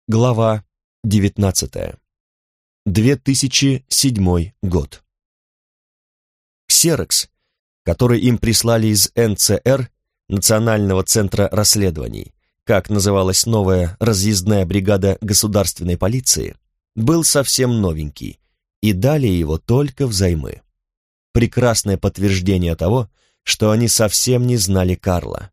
Глава 19. 2007 год. Ксерокс, который им прислали из НЦР, Национального центра расследований, как называлась новая разъездная бригада государственной полиции, был совсем новенький, и дали его только взаймы. Прекрасное подтверждение того, что они совсем не знали Карла.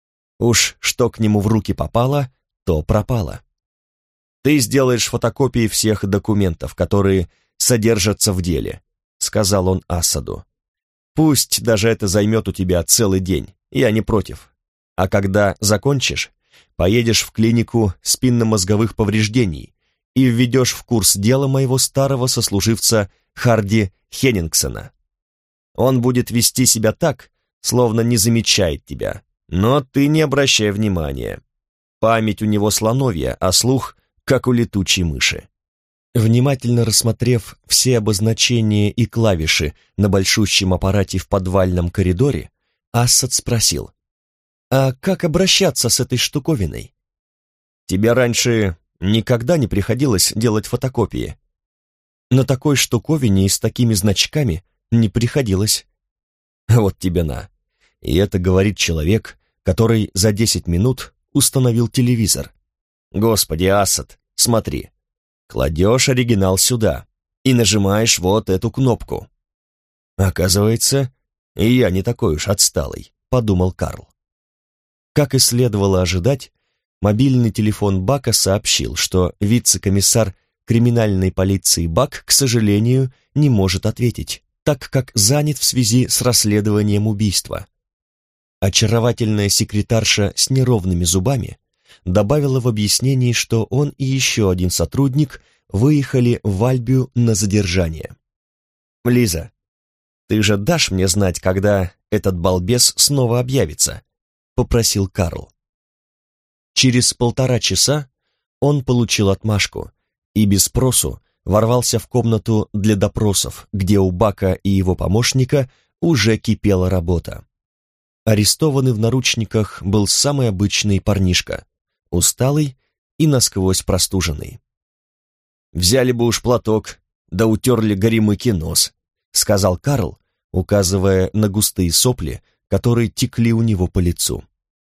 Уж что к нему в руки попало, то пропало. «Ты сделаешь фотокопии всех документов, которые содержатся в деле», — сказал он Асаду. «Пусть даже это займет у тебя целый день, я не против. А когда закончишь, поедешь в клинику спинномозговых повреждений и введешь в курс дела моего старого сослуживца Харди Хеннингсона. Он будет вести себя так, словно не замечает тебя, но ты не обращай внимания. Память у него слоновья, а слух как у летучей мыши». Внимательно рассмотрев все обозначения и клавиши на большущем аппарате в подвальном коридоре, Ассад спросил: «А как обращаться с этой штуковиной? Тебе раньше никогда не приходилось делать фотокопии?» «На такой штуковине и с такими значками не приходилось». «Вот тебе на». И это говорит человек, который за 10 минут установил телевизор. «Господи, Асад, смотри. Кладешь оригинал сюда и нажимаешь вот эту кнопку». «Оказывается, и я не такой уж отсталый», — подумал Карл. Как и следовало ожидать, мобильный телефон Бака сообщил, что вице-комиссар криминальной полиции Бак, к сожалению, не может ответить, так как занят в связи с расследованием убийства. Очаровательная секретарша с неровными зубами добавила в объяснении, что он и еще один сотрудник выехали в Альбию на задержание. «Лиза, ты же дашь мне знать, когда этот балбес снова объявится?» — попросил Карл. Через 1,5 часа он получил отмашку и без спросу ворвался в комнату для допросов, где у Бака и его помощника уже кипела работа. Арестованный в наручниках был самый обычный парнишка, усталый и насквозь простуженный. «Взяли бы уж платок, да утерли горемыки нос», — сказал Карл, указывая на густые сопли, которые текли у него по лицу.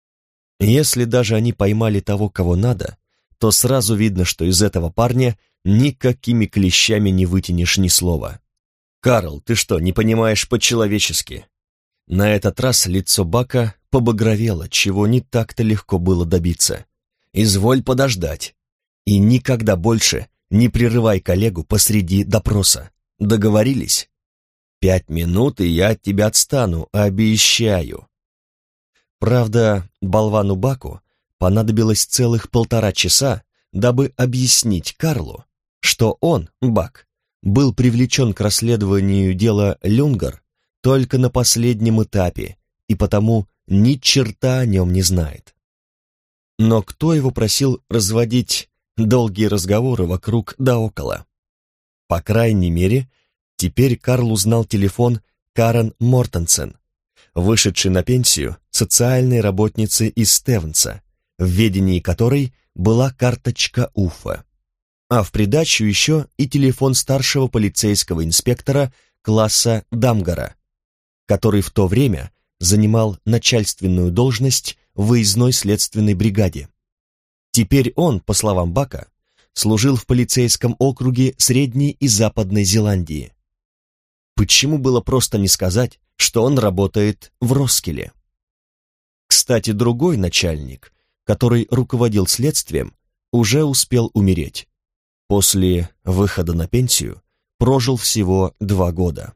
Если даже они поймали того, кого надо, то сразу видно, что из этого парня никакими клещами не вытянешь ни слова. «Карл, ты что, не понимаешь по-человечески?» На этот раз лицо Бака побагровело, чего не так-то легко было добиться. «Изволь подождать. И никогда больше не прерывай коллегу посреди допроса. Договорились? 5 минут, и я от тебя отстану, обещаю». Правда, болвану Баку понадобилось целых 1,5 часа, дабы объяснить Карлу, что он, Бак, был привлечен к расследованию дела Люнгар только на последнем этапе и потому ни черта о нем не знает. Но кто его просил разводить долгие разговоры вокруг да около? По крайней мере, теперь Карл узнал телефон Карен Мортенсен, вышедшей на пенсию социальной работницы из Стевенса, в ведении которой была карточка Уфа, а в придачу еще и телефон старшего полицейского инспектора класса Дамгара, который в то время занимал начальственную должность в выездной следственной бригаде. Теперь он, по словам Бака, служил в полицейском округе Средней и Западной Зеландии. Почему было просто не сказать, что он работает в Роскеле? Кстати, другой начальник, который руководил следствием, уже успел умереть. После выхода на пенсию прожил всего 2 года.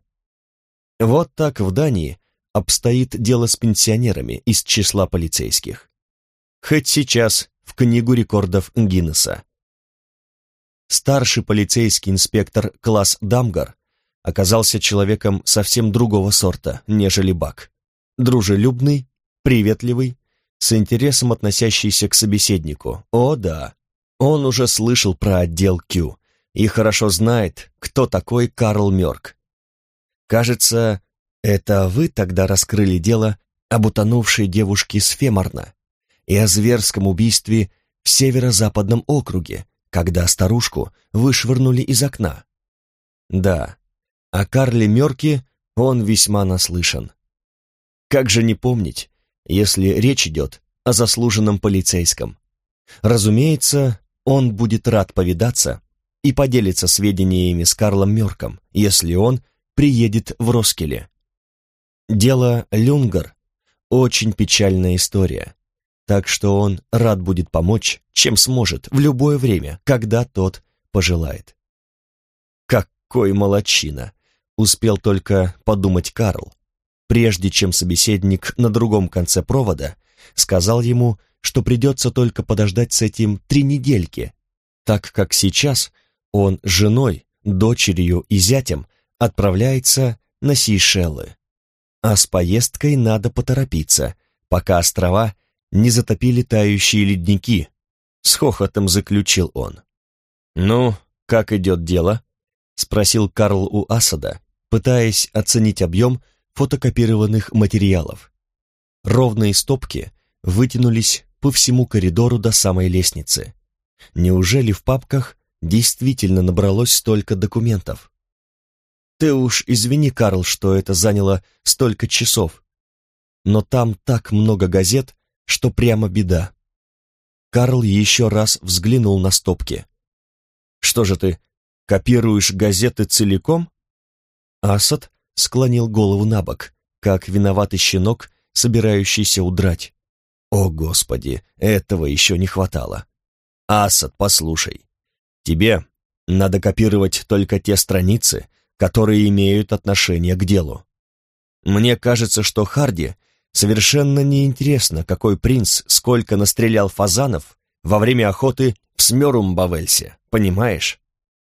Вот так в Дании обстоит дело с пенсионерами из числа полицейских. Хоть сейчас в книгу рекордов Гиннесса. Старший полицейский инспектор класс Дамгар оказался человеком совсем другого сорта, нежели Бак. Дружелюбный, приветливый, с интересом относящийся к собеседнику. О да, он уже слышал про отдел Q и хорошо знает, кто такой Карл Мёрк. Кажется, это вы тогда раскрыли дело об утонувшей девушке с Феморна и о зверском убийстве в северо-западном округе, когда старушку вышвырнули из окна. Да, о Карле Мёрке он весьма наслышан. Как же не помнить, если речь идет о заслуженном полицейском? Разумеется, он будет рад повидаться и поделиться сведениями с Карлом Мёрком, если он приедет в Роскеле. Дело Люнгар — очень печальная история, так что он рад будет помочь, чем сможет, в любое время, когда тот пожелает. «Какой молодчина!» — успел только подумать Карл, прежде чем собеседник на другом конце провода сказал ему, что придется только подождать с этим 3 недельки, так как сейчас он с женой, дочерью и зятем отправляется на Сейшелы. А с поездкой надо поторопиться, пока острова не затопили тающие ледники, с хохотом заключил он. «Ну, как идет дело?» — спросил Карл у Асада, пытаясь оценить объем фотокопированных материалов. Ровные стопки вытянулись по всему коридору до самой лестницы. Неужели в папках действительно набралось столько документов? Ты уж извини, Карл, что это заняло столько часов, но там так много газет, что прямо беда. Карл еще раз взглянул на стопки. Что же ты, копируешь газеты целиком? Асад склонил голову набок, как виноватый щенок, собирающийся удрать. О, Господи, этого еще не хватало. Асад, послушай, тебе надо копировать только те страницы, которые имеют отношение к делу. Мне кажется, что Харди совершенно неинтересно, какой принц сколько настрелял фазанов во время охоты в Смёрумбавельсе, понимаешь?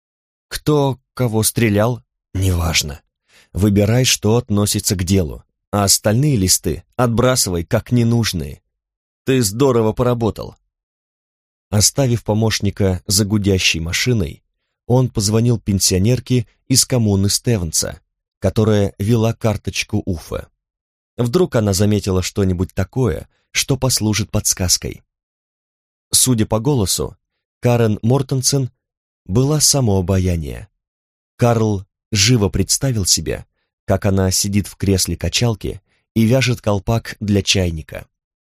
Кто кого стрелял, неважно. Выбирай, что относится к делу, а остальные листы отбрасывай как ненужные. Ты здорово поработал. Оставив помощника за гудящей машиной, он позвонил пенсионерке из коммуны Стевенса, которая вела карточку Уффе. Вдруг она заметила что-нибудь такое, что послужит подсказкой. Судя по голосу, Карен Мортенсен была само обаяние. Карл живо представил себе, как она сидит в кресле качалки и вяжет колпак для чайника.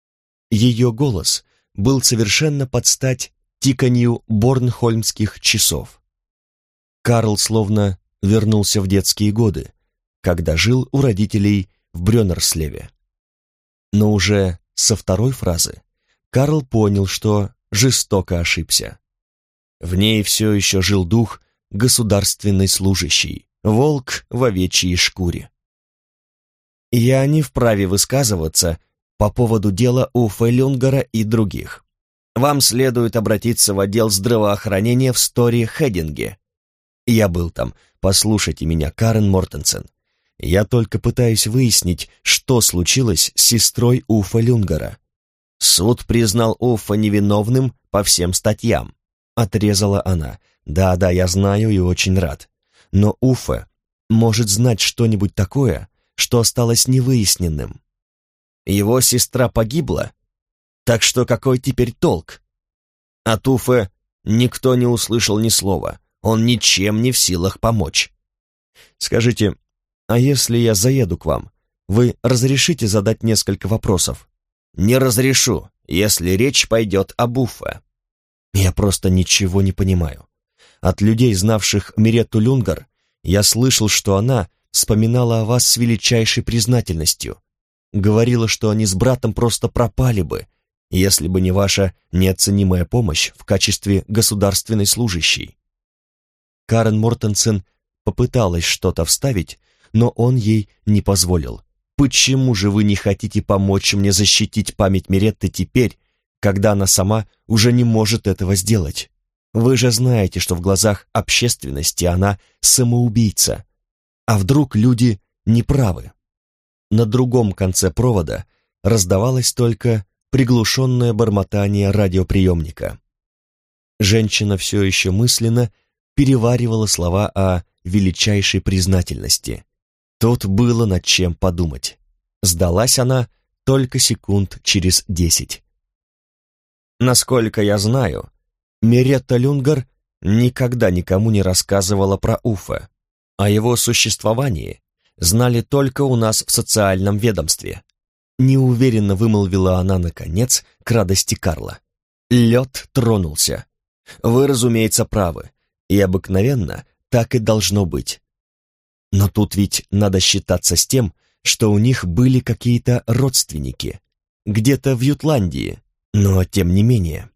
Ее голос был совершенно под стать тиканью борнхольмских часов. Карл словно вернулся в детские годы, когда жил у родителей в Брёнерслеве. Но уже со второй фразы Карл понял, что жестоко ошибся. В ней все еще жил дух государственной служащей, волк в овечьей шкуре. «Я не вправе высказываться по поводу дела Уффе Люнгара и других. Вам следует обратиться в отдел здравоохранения в Стори-Хединге. Я был там, послушайте меня, Карен Мортенсен. Я только пытаюсь выяснить, что случилось с сестрой Уффе Люнгара. Суд признал Уффе невиновным по всем статьям», — отрезала она. «Да, я знаю и очень рад. Но Уффе может знать что-нибудь такое, что осталось невыясненным. Его сестра погибла, так что какой теперь толк? От Уффе никто не услышал ни слова, он ничем не в силах помочь. Скажите, а если я заеду к вам, вы разрешите задать несколько вопросов?» «Не разрешу, если речь пойдет об Уффе». «Я просто ничего не понимаю. От людей, знавших Миретту Люнгар, я слышал, что она вспоминала о вас с величайшей признательностью. Говорила, что они с братом просто пропали бы, если бы не ваша неоценимая помощь в качестве государственной служащей». Карен Мортенсен попыталась что-то вставить, но он ей не позволил. «Почему же вы не хотите помочь мне защитить память Миретты теперь, когда она сама уже не может этого сделать? Вы же знаете, что в глазах общественности она самоубийца. А вдруг люди неправы?» На другом конце провода раздавалось только приглушенное бормотание радиоприемника. Женщина все еще мысленно переваривала слова о величайшей признательности. Тут было над чем подумать. Сдалась она только секунд через 10. «Насколько я знаю, Миретта Люнгар никогда никому не рассказывала про Уффе. О его существовании знали только у нас в социальном ведомстве. Неуверенно вымолвила она, наконец, к радости Карла. Лед тронулся. Вы, разумеется, правы, и обыкновенно так и должно быть. Но тут ведь надо считаться с тем, что у них были какие-то родственники, где-то в Ютландии, но тем не менее.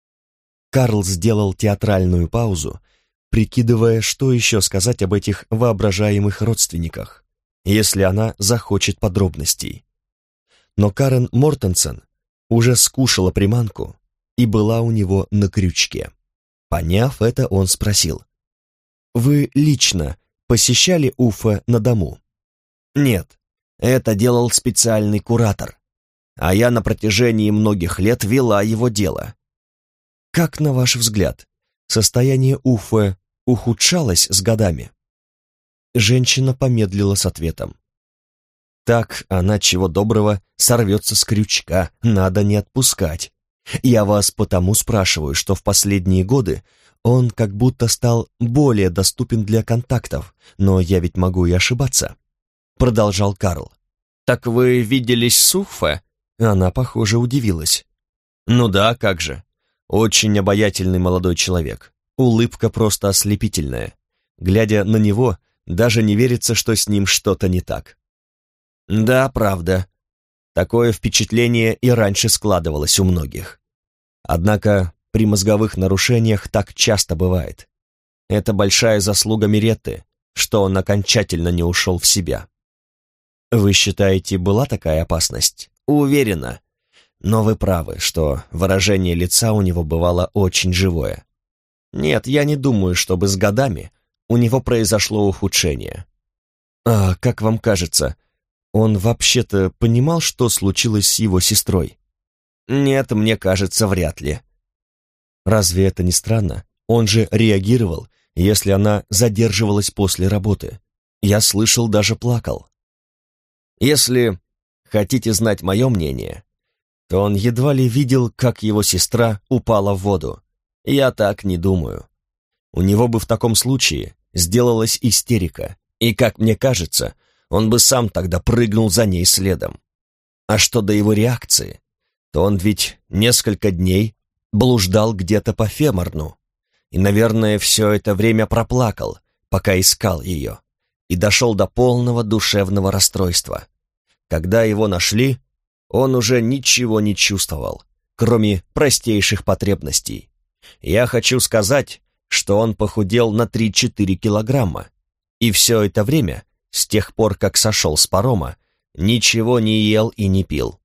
Карл сделал театральную паузу, прикидывая, что еще сказать об этих воображаемых родственниках, если она захочет подробностей. Но Карен Мортенсен уже скушала приманку и была у него на крючке. Поняв это, он спросил: «Вы лично посещали Уффе на дому?» «Нет, это делал специальный куратор, а я на протяжении многих лет вела его дело». «Как, на ваш взгляд, состояние Уффе ухудшалось с годами?» Женщина помедлила с ответом. «Так она, чего доброго, сорвется с крючка, надо не отпускать. Я вас потому спрашиваю, что в последние годы он как будто стал более доступен для контактов, но я ведь могу и ошибаться», — продолжал Карл. «Так вы виделись с Уффе?» Она, похоже, удивилась. «Ну да, как же. Очень обаятельный молодой человек. Улыбка просто ослепительная. Глядя на него, даже не верится, что с ним что-то не так». «Да, правда. Такое впечатление и раньше складывалось у многих. Однако при мозговых нарушениях так часто бывает. Это большая заслуга Миретты, что он окончательно не ушел в себя». «Вы считаете, была такая опасность?» «Уверена. Но вы правы, что выражение лица у него бывало очень живое. Нет, я не думаю, чтобы с годами у него произошло ухудшение». «А как вам кажется, он вообще-то понимал, что случилось с его сестрой?» «Нет, мне кажется, вряд ли». «Разве это не странно? Он же реагировал, если она задерживалась после работы. Я слышал, даже плакал». «Если хотите знать мое мнение, то он едва ли видел, как его сестра упала в воду. Я так не думаю. У него бы в таком случае сделалась истерика, и, как мне кажется, он бы сам тогда прыгнул за ней следом. А что до его реакции, то он ведь несколько дней блуждал где-то по Феморну, и, наверное, все это время проплакал, пока искал ее, и дошел до полного душевного расстройства. Когда его нашли, он уже ничего не чувствовал, кроме простейших потребностей. Я хочу сказать, что он похудел на 3-4 килограмма, и все это время, с тех пор, как сошел с парома, ничего не ел и не пил».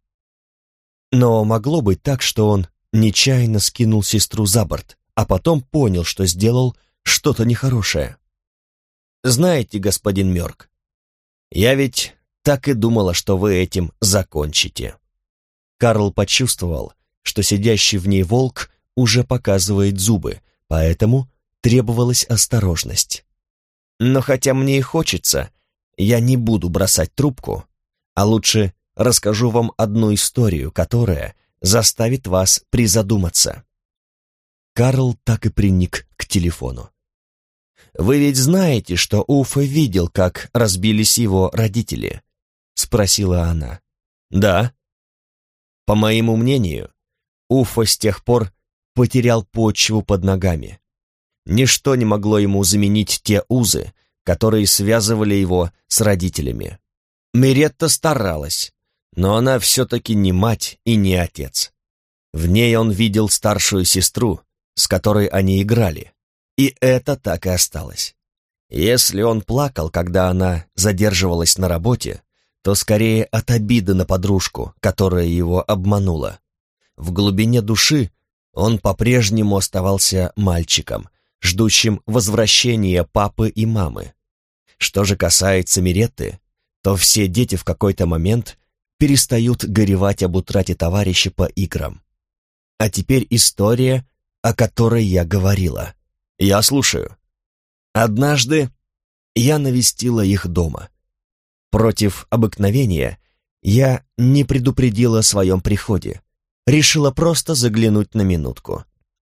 Но могло быть так, что он нечаянно скинул сестру за борт, а потом понял, что сделал что-то нехорошее. «Знаете, господин Мёрк, я ведь так и думала, что вы этим закончите». Карл почувствовал, что сидящий в ней волк уже показывает зубы, поэтому требовалась осторожность. «Но хотя мне и хочется, я не буду бросать трубку, а лучше расскажу вам одну историю, которая заставит вас призадуматься». Карл так и приник к телефону. «Вы ведь знаете, что Уффе видел, как разбились его родители?» — спросила она. «Да. По моему мнению, Уффе с тех пор потерял почву под ногами. Ничто не могло ему заменить те узы, которые связывали его с родителями. Миретта старалась, но она все-таки не мать и не отец. В ней он видел старшую сестру, с которой они играли, и это так и осталось. Если он плакал, когда она задерживалась на работе, то скорее от обиды на подружку, которая его обманула. В глубине души он по-прежнему оставался мальчиком, ждущим возвращения папы и мамы. Что же касается Миретты, то все дети в какой-то момент перестают горевать об утрате товарища по играм. А теперь история, о которой я говорила. Я слушаю. Однажды я навестила их дома. Против обыкновения я не предупредила о своем приходе. Решила просто заглянуть на минутку.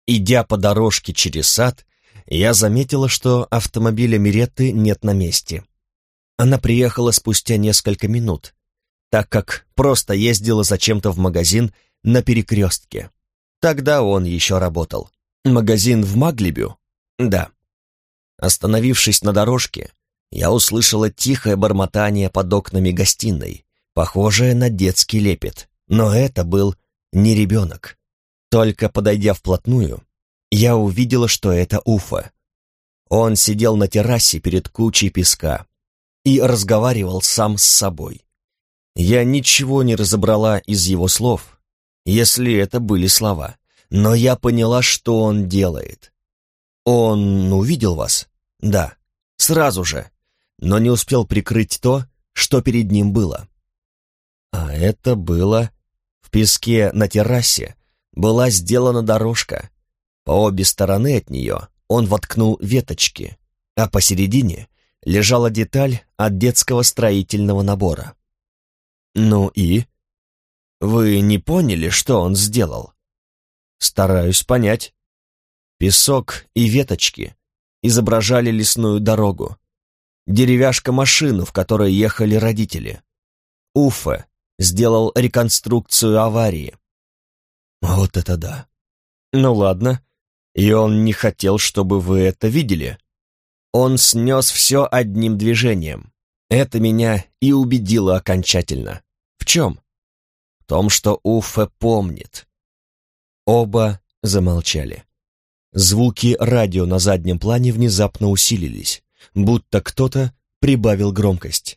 Идя по дорожке через сад, я заметила, что автомобиля Миретты нет на месте. Она приехала спустя несколько минут, так как просто ездила зачем-то в магазин на перекрестке. Тогда он еще работал. Магазин в Маглибю? Да. Остановившись на дорожке, я услышала тихое бормотание под окнами гостиной, похожее на детский лепет, но это был не ребенок. Только подойдя вплотную, я увидела, что это Уффе. Он сидел на террасе перед кучей песка и разговаривал сам с собой. Я ничего не разобрала из его слов, если это были слова, но я поняла, что он делает. Он увидел вас? Да, сразу же, но не успел прикрыть то, что перед ним было. А это было в песке на террасе. Была сделана дорожка. По обе стороны от нее он воткнул веточки, а посередине лежала деталь от детского строительного набора. Ну и? Вы не поняли, что он сделал? Стараюсь понять. Песок и веточки изображали лесную дорогу, деревяшка-машину, в которой ехали родители. Уффе сделал реконструкцию аварии. Вот это да. Ну ладно, и он не хотел, чтобы вы это видели. Он снес все одним движением. Это меня и убедило окончательно. В чем? В том, что Уффе помнит. Оба замолчали. Звуки радио на заднем плане внезапно усилились, будто кто-то прибавил громкость.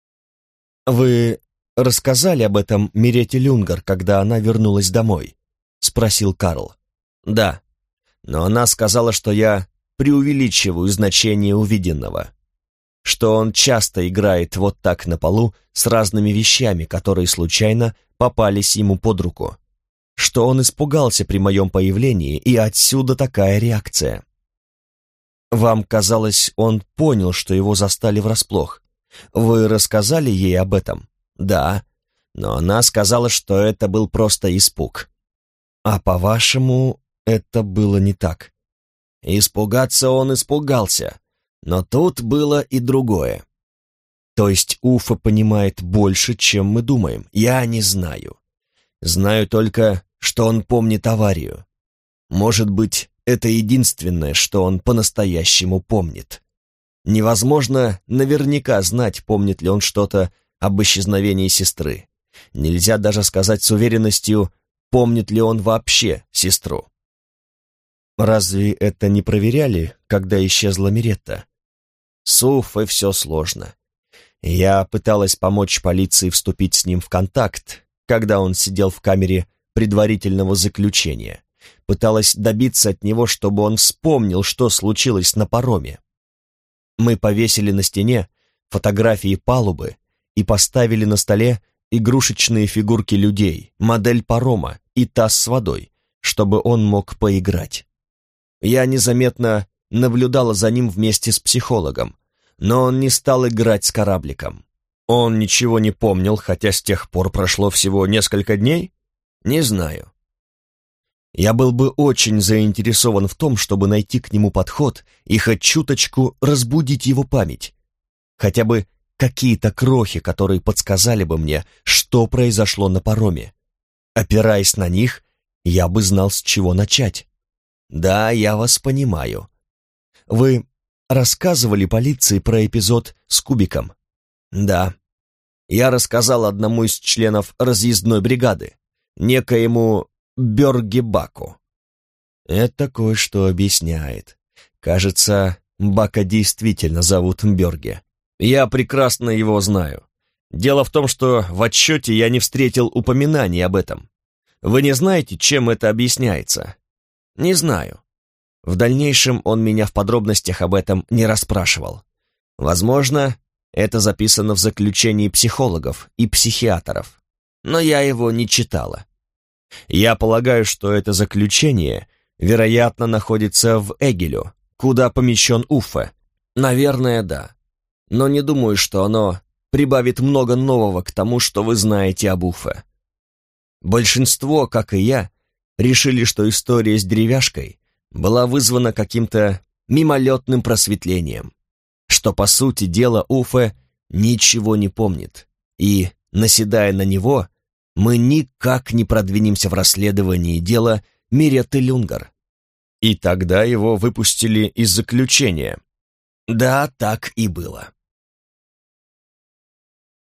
«Вы рассказали об этом Миретте Люнгар, когда она вернулась домой?» — спросил Карл. «Да, но она сказала, что я преувеличиваю значение увиденного, что он часто играет вот так на полу с разными вещами, которые случайно попались ему под руку, что он испугался при моем появлении, и отсюда такая реакция. Вам казалось, он понял, что его застали врасплох. Вы рассказали ей об этом?» «Да, но она сказала, что это был просто испуг». «А по-вашему, это было не так?» «Испугаться он испугался, но тут было и другое». «То есть Уффе понимает больше, чем мы думаем?» «Я не знаю. Знаю только, что он помнит аварию. Может быть, это единственное, что он по-настоящему помнит. Невозможно наверняка знать, помнит ли он что-то об исчезновении сестры. Нельзя даже сказать с уверенностью, помнит ли он вообще сестру». «Разве это не проверяли, когда исчезла Миретта?» «С Уффе все сложно. Я пыталась помочь полиции вступить с ним в контакт, когда он сидел в камере предварительного заключения. Пыталась добиться от него, чтобы он вспомнил, что случилось на пароме. Мы повесили на стене фотографии палубы и поставили на столе игрушечные фигурки людей, модель парома и таз с водой, чтобы он мог поиграть. Я незаметно наблюдала за ним вместе с психологом, но он не стал играть с корабликом. Он ничего не помнил, хотя с тех пор прошло всего несколько дней? Не знаю. Я был бы очень заинтересован в том, чтобы найти к нему подход и хоть чуточку разбудить его память. Хотя бы какие-то крохи, которые подсказали бы мне, что произошло на пароме. Опираясь на них, я бы знал, с чего начать. Да, я вас понимаю. Вы рассказывали полиции про эпизод с кубиком? Да. Я рассказал одному из членов разъездной бригады, некоему Бёрге Баку. Это кое-что объясняет. Кажется, Бака действительно зовут Бёрге. Я прекрасно его знаю. Дело в том, что в отчете я не встретил упоминаний об этом. Вы не знаете, чем это объясняется? Не знаю. В дальнейшем он меня в подробностях об этом не расспрашивал. Возможно, это записано в заключении психологов и психиатров, но я его не читала. Я полагаю, что это заключение, вероятно, находится в Эгелю, куда помещен Уффе. Наверное, да. Но не думаю, что оно прибавит много нового к тому, что вы знаете об Уффе. Большинство, как и я, решили, что история с деревяшкой была вызвана каким-то мимолетным просветлением, что, по сути дела, Уфе ничего не помнит, и, наседая на него, мы никак не продвинемся в расследовании дела Миретты Люнгар. И тогда его выпустили из заключения. Да, так и было.